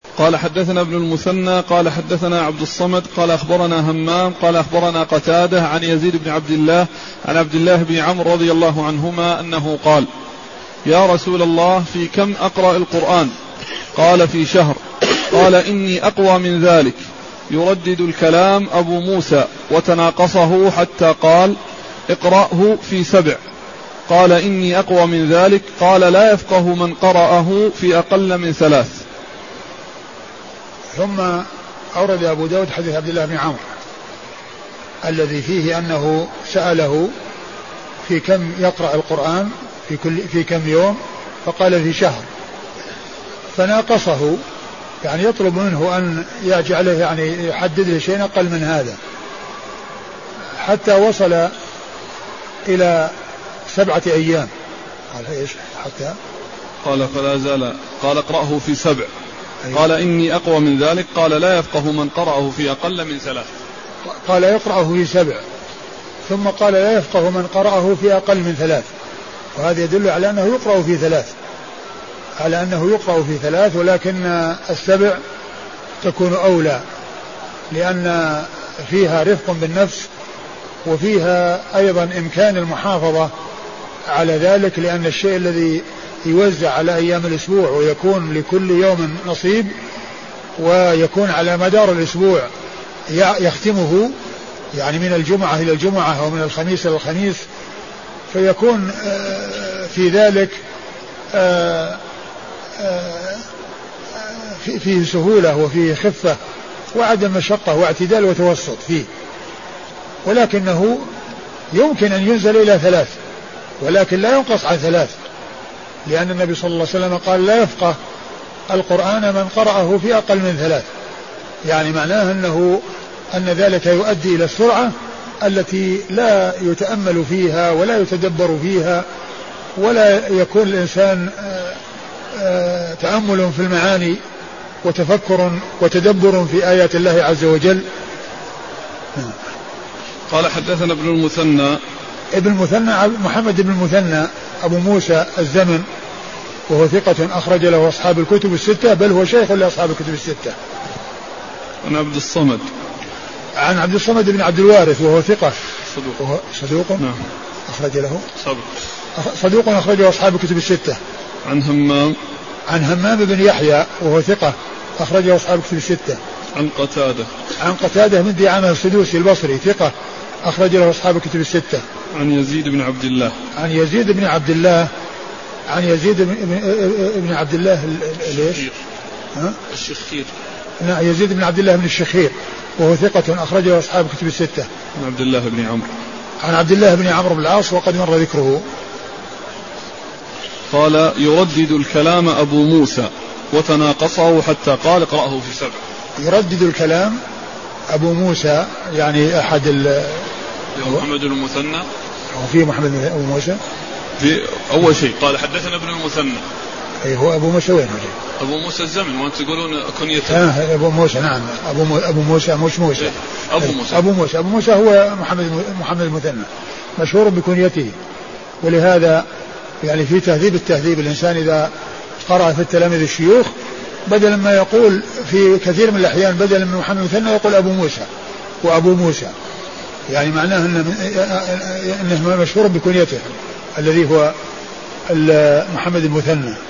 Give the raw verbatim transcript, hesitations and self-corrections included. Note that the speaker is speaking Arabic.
قال حدثنا ابن المثنى قال حدثنا عبد الصمد قال أخبرنا همام قال أخبرنا قتادة عن يزيد بن عبد الله عن عبد الله بن عمرو رضي الله عنهما أنه قال يا رسول الله في كم أقرأ القرآن؟ قال في شهر. قال إني أقوى من ذلك. يردد الكلام أبو موسى وتناقصه حتى قال اقرأه في سبع. قال إني أقوى من ذلك. قال لا يفقه من قرأه في أقل من ثلاث. ثم أورد أبو داود حديث عبد الله بن عمرو الذي فيه أنه سأله في كم يقرأ القرآن في, كل في كم يوم؟ فقال في شهر. فناقصه يعني يطلب منه أن يجعله يعني يحدد له شيء أقل من هذا حتى وصل إلى سبعة أيام. قال إيش حتى قال فلا زال قال اقرأه في سبع. أيوة. قال إني أقوى من ذلك. قال لا يفقه من قرأه في أقل من ثلاث. قال يقرأه في سبع ثم قال لا يفقه من قرأه في أقل من ثلاث. وهذا يدل على أنه يقرأ في ثلاث على أنه يقرأ في ثلاث ولكن السبع تكون أولى لأن فيها رفق بالنفس وفيها أيضا إمكان المحافظة على ذلك لأن الشيء الذي يوزع على أيام الأسبوع ويكون لكل يوم نصيب ويكون على مدار الأسبوع يختمه يعني من الجمعة إلى الجمعة ومن الخميس إلى الخميس فيكون في ذلك فيه سهولة وفيه خفة وعدم مشقة واعتدال وتوسط فيه ولكنه يمكن أن ينزل إلى ثلاث ولكن لا ينقص عن ثلاث لأن النبي صلى الله عليه وسلم قال لا يفقه القرآن من قرأه في أقل من ثلاث يعني معناه أنه أن ذلك يؤدي إلى السرعة التي لا يتأمل فيها ولا يتدبر فيها ولا يكون الإنسان تأمل في المعاني وتفكر وتدبر في آيات الله عز وجل. قال حدثنا ابن المثنى ابن المثنى محمد بن المثنى أبو موسى الزمن وهو ثقة أخرج له أصحاب الكتب الستة بل هو شيخ لأصحاب الكتب الستة. عن عبد الصمد عن عبد الصمد بن عبد الوارث وهو ثقة صدوق وهو صدوق نعم أخرج له صدوق صدوق أخرج له أصحاب الكتب الستة. عن همام عن همام بن يحيى وهو ثقة أخرج له أصحاب الكتب الستة. عن قتادة عن قتادة من دعامة السدوسي البصري ثقة أخرج له أصحاب الكتب الستة. عن يزيد بن عبد الله عن يزيد بن عبد الله عن يزيد بن عبد الله ليش؟ ها؟ الشخير. نعم يزيد بن عبد الله بن الشخير وهو ثقة أخرجه أصحاب كتب الستة. عن عبد الله بن عمرو عن عبد الله بن عمرو بن العاص وقد مر ذكره. قال يردد الكلام أبو موسى وتناقصه حتى قال اقرأه في سبع. يردد الكلام أبو موسى يعني أحد ال محمد بن المثنى وفي محمد بن أبو موسى في أول شيء قال حدثنا ابن المثنى أي هو أبو موسى وين هو أبو موسى الزمن وأنت تقولون كنيته آه أبو موسى نعم أبو مو أبو موسى مش موسى إيه؟ أبو موسى أبو موسى أبو موسى هو محمد محمد المثنى مشهور بكنيته ولهذا يعني في تهذيب التهذيب الإنسان إذا قرأ في التلاميذ الشيوخ بدل ما يقول في كثير من الأحيان بدل من محمد المثنى يقول أبو موسى وأبو موسى يعني معناه أنه, إنه مشهور بكنيته الذي هو محمد المثنى.